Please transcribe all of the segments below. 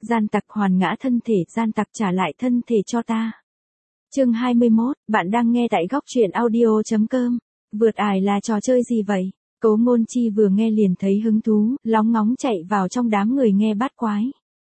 Gian tặc hoàn ngã thân thể, gian tặc trả lại thân thể cho ta. Chương 21, bạn đang nghe tại góc truyện audio.com. Vượt ải là trò chơi gì vậy? Cố Ngôn Chi vừa nghe liền thấy hứng thú, lóng ngóng chạy vào trong đám người nghe bát quái.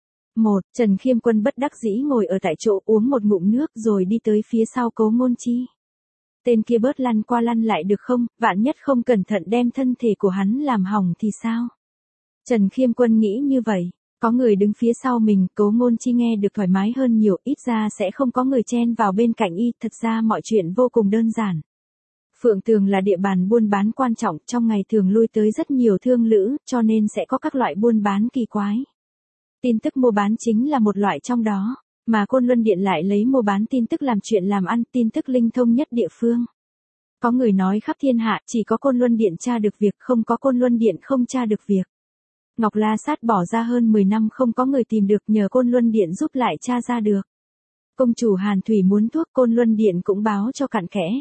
Trần Khiêm Quân bất đắc dĩ ngồi ở tại chỗ uống một ngụm nước rồi đi tới phía sau Cố Ngôn Chi. Tên kia bớt lăn qua lăn lại được không, vạn nhất không cẩn thận đem thân thể của hắn làm hỏng thì sao? Trần Khiêm Quân nghĩ như vậy. Có người đứng phía sau mình, Cố Ngôn Chi nghe được thoải mái hơn nhiều, ít ra sẽ không có người chen vào bên cạnh y, thật ra mọi chuyện vô cùng đơn giản. Phượng Tường là địa bàn buôn bán quan trọng, trong ngày thường lui tới rất nhiều thương lữ, cho nên sẽ có các loại buôn bán kỳ quái. Tin tức mua bán chính là một loại trong đó, mà Côn Luân Điện lại lấy mua bán tin tức làm chuyện làm ăn, tin tức linh thông nhất địa phương. Có người nói khắp thiên hạ, chỉ có Côn Luân Điện tra được việc, không có Côn Luân Điện không tra được việc. Ngọc La Sát bỏ ra hơn 10 năm không có người tìm được, nhờ Côn Luân Điện giúp lại tra ra được. Công chủ Hàn Thủy muốn thuốc, Côn Luân Điện cũng báo cho cặn kẽ.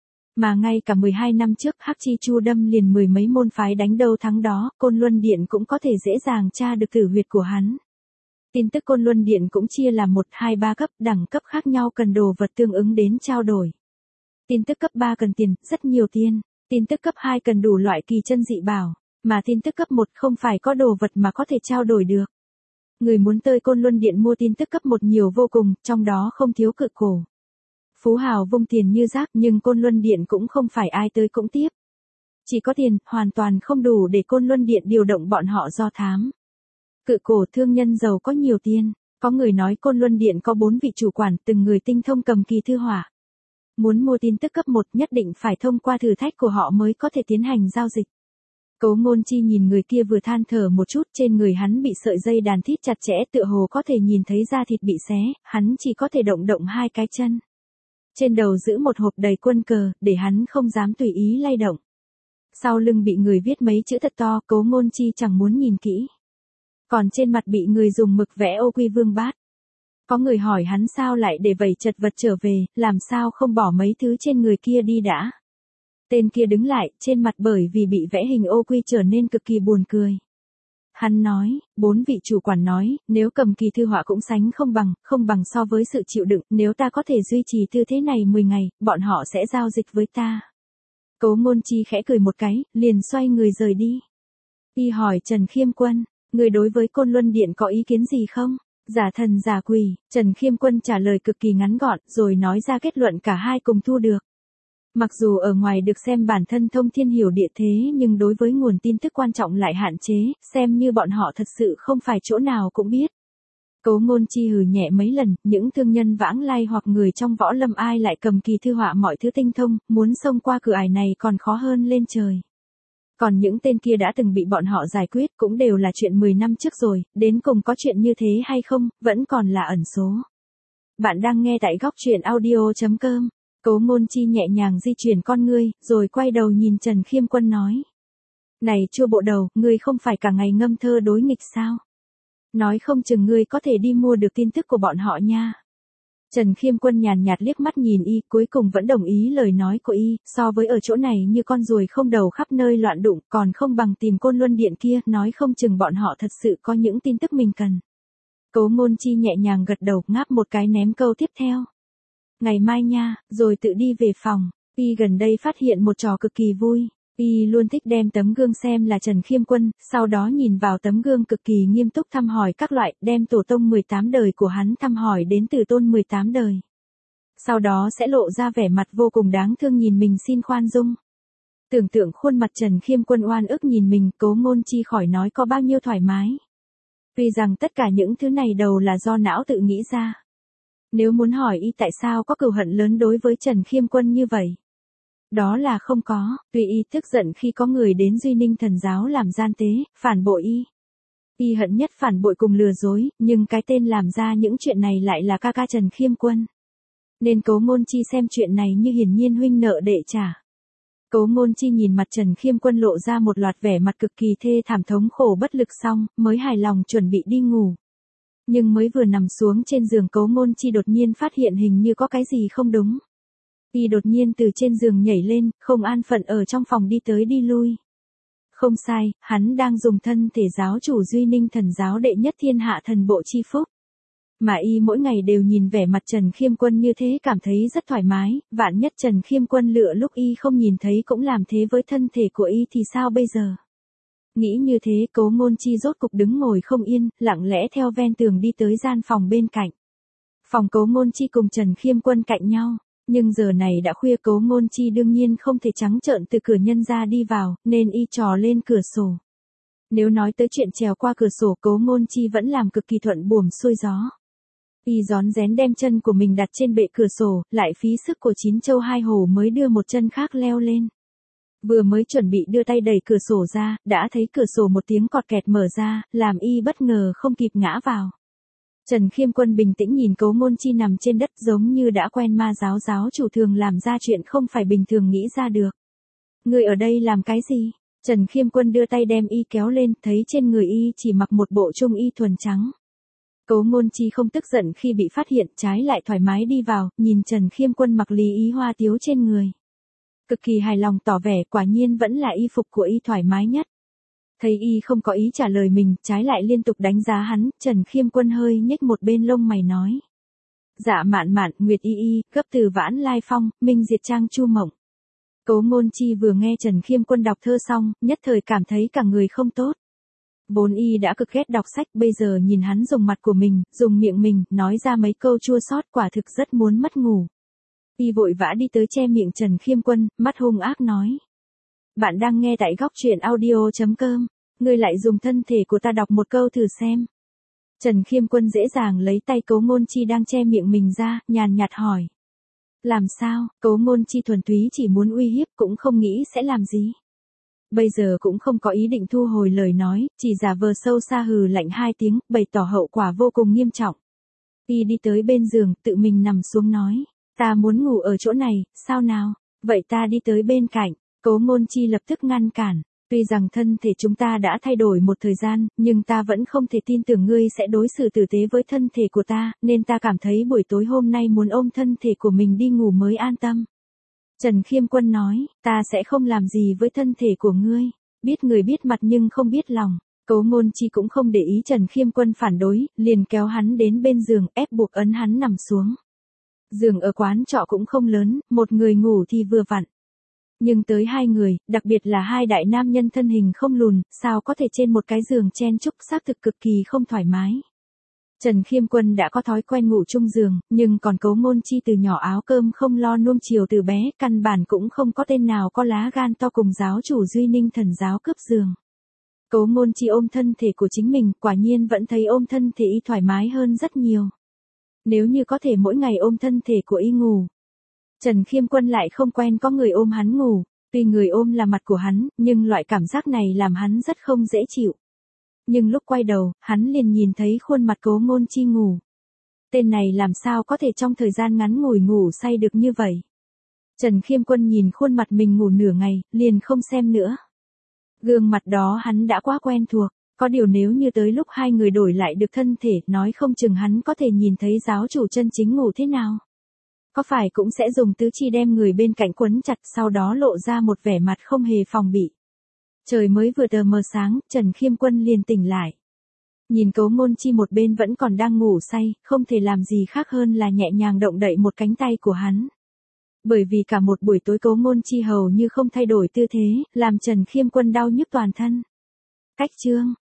Mà ngay cả 12 năm trước Hắc Chi Chu đâm liền mười mấy môn phái đánh đâu thắng đó, Côn Luân Điện cũng có thể dễ dàng tra được tử huyệt của hắn. Tin tức Côn Luân Điện cũng chia làm 1, 2, 3 cấp, đẳng cấp khác nhau cần đồ vật tương ứng đến trao đổi. Tin tức cấp 3 cần tiền, rất nhiều tiền. Tin tức cấp 2 cần đủ loại kỳ chân dị bảo. Mà tin tức cấp 1 không phải có đồ vật mà có thể trao đổi được. Người muốn tới Côn Luân Điện mua tin tức cấp 1 nhiều vô cùng, trong đó không thiếu cự cổ. Phú hào vung tiền như rác, nhưng Côn Luân Điện cũng không phải ai tới cũng tiếp. Chỉ có tiền, hoàn toàn không đủ để Côn Luân Điện điều động bọn họ do thám. Cự cổ thương nhân giàu có nhiều tiền. Có người nói Côn Luân Điện có 4 vị chủ quản, từng người tinh thông cầm kỳ thư họa. Muốn mua tin tức cấp 1 nhất định phải thông qua thử thách của họ mới có thể tiến hành giao dịch. Cố Ngôn Chi nhìn người kia vừa than thở một chút, trên người hắn bị sợi dây đàn thít chặt chẽ, tựa hồ có thể nhìn thấy da thịt bị xé, hắn chỉ có thể động động hai cái chân. Trên đầu giữ một hộp đầy quân cờ, để hắn không dám tùy ý lay động. Sau lưng bị người viết mấy chữ thật to, Cố Ngôn Chi chẳng muốn nhìn kỹ. Còn trên mặt bị người dùng mực vẽ ô quy vương bát. Có người hỏi hắn sao lại để vẩy chật vật trở về, làm sao không bỏ mấy thứ trên người kia đi đã. Tên kia đứng lại, trên mặt bởi vì bị vẽ hình ô quy trở nên cực kỳ buồn cười. Hắn nói, 4 vị chủ quản nói, nếu cầm kỳ thư họa cũng sánh không bằng so với sự chịu đựng, nếu ta có thể duy trì tư thế này 10 ngày, bọn họ sẽ giao dịch với ta. Cố Ngôn Chi khẽ cười một cái, liền xoay người rời đi. Y hỏi Trần Khiêm Quân, người đối với Côn Luân Điện có ý kiến gì không? Giả thần giả quỷ, Trần Khiêm Quân trả lời cực kỳ ngắn gọn, rồi nói ra kết luận cả hai cùng thu được. Mặc dù ở ngoài được xem bản thân thông thiên hiểu địa thế, nhưng đối với nguồn tin tức quan trọng lại hạn chế, xem như bọn họ thật sự không phải chỗ nào cũng biết. Cố Ngôn Chi hừ nhẹ mấy lần, những thương nhân vãng lai hoặc người trong võ lâm ai lại cầm kỳ thư họa mọi thứ tinh thông, muốn xông qua cửa ải này còn khó hơn lên trời. Còn những tên kia đã từng bị bọn họ giải quyết cũng đều là chuyện 10 năm trước rồi, đến cùng có chuyện như thế hay không, vẫn còn là ẩn số. Bạn đang nghe tại góc truyện audio.com. Cố Ngôn Chi nhẹ nhàng di chuyển con ngươi, rồi quay đầu nhìn Trần Khiêm Quân nói. Này Chua bộ đầu, ngươi không phải cả ngày ngâm thơ đối nghịch sao? Nói không chừng ngươi có thể đi mua được tin tức của bọn họ nha. Trần Khiêm Quân nhàn nhạt liếc mắt nhìn y, cuối cùng vẫn đồng ý lời nói của y, so với ở chỗ này như con ruồi không đầu khắp nơi loạn đụng, còn không bằng tìm Côn Luân Điện kia, nói không chừng bọn họ thật sự có những tin tức mình cần. Cố Ngôn Chi nhẹ nhàng gật đầu, ngáp một cái ném câu tiếp theo. Ngày mai nha, rồi tự đi về phòng. Y gần đây phát hiện một trò cực kỳ vui. Y luôn thích đem tấm gương xem là Trần Khiêm Quân, sau đó nhìn vào tấm gương cực kỳ nghiêm túc thăm hỏi các loại, đem tổ tông 18 đời của hắn thăm hỏi đến từ tôn 18 đời. Sau đó sẽ lộ ra vẻ mặt vô cùng đáng thương nhìn mình xin khoan dung. Tưởng tượng khuôn mặt Trần Khiêm Quân oan ức nhìn mình, Cố Ngôn Chi khỏi nói có bao nhiêu thoải mái. Tuy rằng tất cả những thứ này đầu là do não tự nghĩ ra. Nếu muốn hỏi y tại sao có cừu hận lớn đối với Trần Khiêm Quân như vậy? Đó là không có, tuy y tức giận khi có người đến Duy Ninh Thần giáo làm gian tế, phản bội y. Y hận nhất phản bội cùng lừa dối, nhưng cái tên làm ra những chuyện này lại là ca ca Trần Khiêm Quân. Nên Cố Ngôn Chi xem chuyện này như hiển nhiên huynh nợ đệ trả. Cố Ngôn Chi nhìn mặt Trần Khiêm Quân lộ ra một loạt vẻ mặt cực kỳ thê thảm thống khổ bất lực xong, mới hài lòng chuẩn bị đi ngủ. Nhưng mới vừa nằm xuống trên giường Cố Ngôn Chi đột nhiên phát hiện hình như có cái gì không đúng. Y đột nhiên từ trên giường nhảy lên, không an phận ở trong phòng đi tới đi lui. Không sai, hắn đang dùng thân thể giáo chủ Duy Ninh thần giáo đệ nhất thiên hạ thần bộ chi phúc. Mà y mỗi ngày đều nhìn vẻ mặt Trần Khiêm Quân như thế cảm thấy rất thoải mái, vạn nhất Trần Khiêm Quân lựa lúc y không nhìn thấy cũng làm thế với thân thể của y thì sao bây giờ? Nghĩ như thế Cố Ngôn Chi rốt cục đứng ngồi không yên, lặng lẽ theo ven tường đi tới gian phòng bên cạnh. Phòng Cố Ngôn Chi cùng Trần Khiêm Quân cạnh nhau, nhưng giờ này đã khuya Cố Ngôn Chi đương nhiên không thể trắng trợn từ cửa nhân ra đi vào, nên y trò lên cửa sổ. Nếu nói tới chuyện trèo qua cửa sổ Cố Ngôn Chi vẫn làm cực kỳ thuận buồm xuôi gió. Y rón rén đem chân của mình đặt trên bệ cửa sổ, lại phí sức của 9 châu 2 hổ mới đưa một chân khác leo lên. Vừa mới chuẩn bị đưa tay đẩy cửa sổ ra, đã thấy cửa sổ một tiếng cọt kẹt mở ra, làm y bất ngờ không kịp ngã vào. Trần Khiêm Quân bình tĩnh nhìn Cố Ngôn Chi nằm trên đất giống như đã quen ma giáo chủ thường làm ra chuyện không phải bình thường nghĩ ra được. Người ở đây làm cái gì? Trần Khiêm Quân đưa tay đem y kéo lên, thấy trên người y chỉ mặc một bộ trung y thuần trắng. Cố Ngôn Chi không tức giận khi bị phát hiện, trái lại thoải mái đi vào, nhìn Trần Khiêm Quân mặc lý y hoa tiếu trên người. Cực kỳ hài lòng tỏ vẻ quả nhiên vẫn là y phục của y thoải mái nhất. Thấy y không có ý trả lời mình, trái lại liên tục đánh giá hắn, Trần Khiêm Quân hơi nhếch một bên lông mày nói. Dạ mạn mạn, Nguyệt y y, cấp từ Vãn Lai Phong, Minh Diệt Trang Chu Mộng. Cố Ngôn Chi vừa nghe Trần Khiêm Quân đọc thơ xong, nhất thời cảm thấy cả người không tốt. Vốn y đã cực ghét đọc sách, bây giờ nhìn hắn dùng mặt của mình, dùng miệng mình, nói ra mấy câu chua xót quả thực rất muốn mất ngủ. Y vội vã đi tới che miệng Trần Khiêm Quân, mắt hung ác nói. Bạn đang nghe tại góc truyện audio.com, ngươi lại dùng thân thể của ta đọc một câu thử xem. Trần Khiêm Quân dễ dàng lấy tay Cố Ngôn Chi đang che miệng mình ra, nhàn nhạt hỏi. Làm sao? Cố Ngôn Chi thuần túy chỉ muốn uy hiếp cũng không nghĩ sẽ làm gì. Bây giờ cũng không có ý định thu hồi lời nói, chỉ giả vờ sâu xa hừ lạnh 2 tiếng, bày tỏ hậu quả vô cùng nghiêm trọng. Y đi tới bên giường, tự mình nằm xuống nói. Ta muốn ngủ ở chỗ này, sao nào? Vậy ta đi tới bên cạnh. Cố Ngôn Chi lập tức ngăn cản. Tuy rằng thân thể chúng ta đã thay đổi một thời gian, nhưng ta vẫn không thể tin tưởng ngươi sẽ đối xử tử tế với thân thể của ta, nên ta cảm thấy buổi tối hôm nay muốn ôm thân thể của mình đi ngủ mới an tâm. Trần Khiêm Quân nói, ta sẽ không làm gì với thân thể của ngươi. Biết người biết mặt nhưng không biết lòng. Cố Ngôn Chi cũng không để ý Trần Khiêm Quân phản đối, liền kéo hắn đến bên giường, ép buộc ấn hắn nằm xuống. Giường ở quán trọ cũng không lớn, một người ngủ thì vừa vặn. Nhưng tới 2 người, đặc biệt là 2 đại nam nhân thân hình không lùn, sao có thể trên một cái giường chen chúc, xác thực cực kỳ không thoải mái. Trần Khiêm Quân đã có thói quen ngủ chung giường, nhưng còn Cố Ngôn Chi từ nhỏ áo cơm không lo nuông chiều từ bé, căn bản cũng không có tên nào có lá gan to cùng giáo chủ Duy Ninh thần giáo cướp giường. Cố Ngôn Chi ôm thân thể của chính mình, quả nhiên vẫn thấy ôm thân thể y thoải mái hơn rất nhiều. Nếu như có thể mỗi ngày ôm thân thể của y ngủ. Trần Khiêm Quân lại không quen có người ôm hắn ngủ, tuy người ôm là mặt của hắn, nhưng loại cảm giác này làm hắn rất không dễ chịu. Nhưng lúc quay đầu, hắn liền nhìn thấy khuôn mặt Cố Ngôn Chi ngủ. Tên này làm sao có thể trong thời gian ngắn ngủi ngủ say được như vậy. Trần Khiêm Quân nhìn khuôn mặt mình ngủ nửa ngày, liền không xem nữa. Gương mặt đó hắn đã quá quen thuộc, có điều nếu như tới lúc 2 người đổi lại được thân thể, nói không chừng hắn có thể nhìn thấy giáo chủ chân chính ngủ thế nào. Có phải cũng sẽ dùng tứ chi đem người bên cạnh quấn chặt, sau đó lộ ra một vẻ mặt không hề phòng bị. Trời mới vừa tờ mờ sáng, Trần Khiêm Quân liền tỉnh lại. Nhìn Cố Ngôn Chi một bên vẫn còn đang ngủ say, không thể làm gì khác hơn là nhẹ nhàng động đậy một cánh tay của hắn. Bởi vì cả một buổi tối Cố Ngôn Chi hầu như không thay đổi tư thế, làm Trần Khiêm Quân đau nhức toàn thân. Cách chương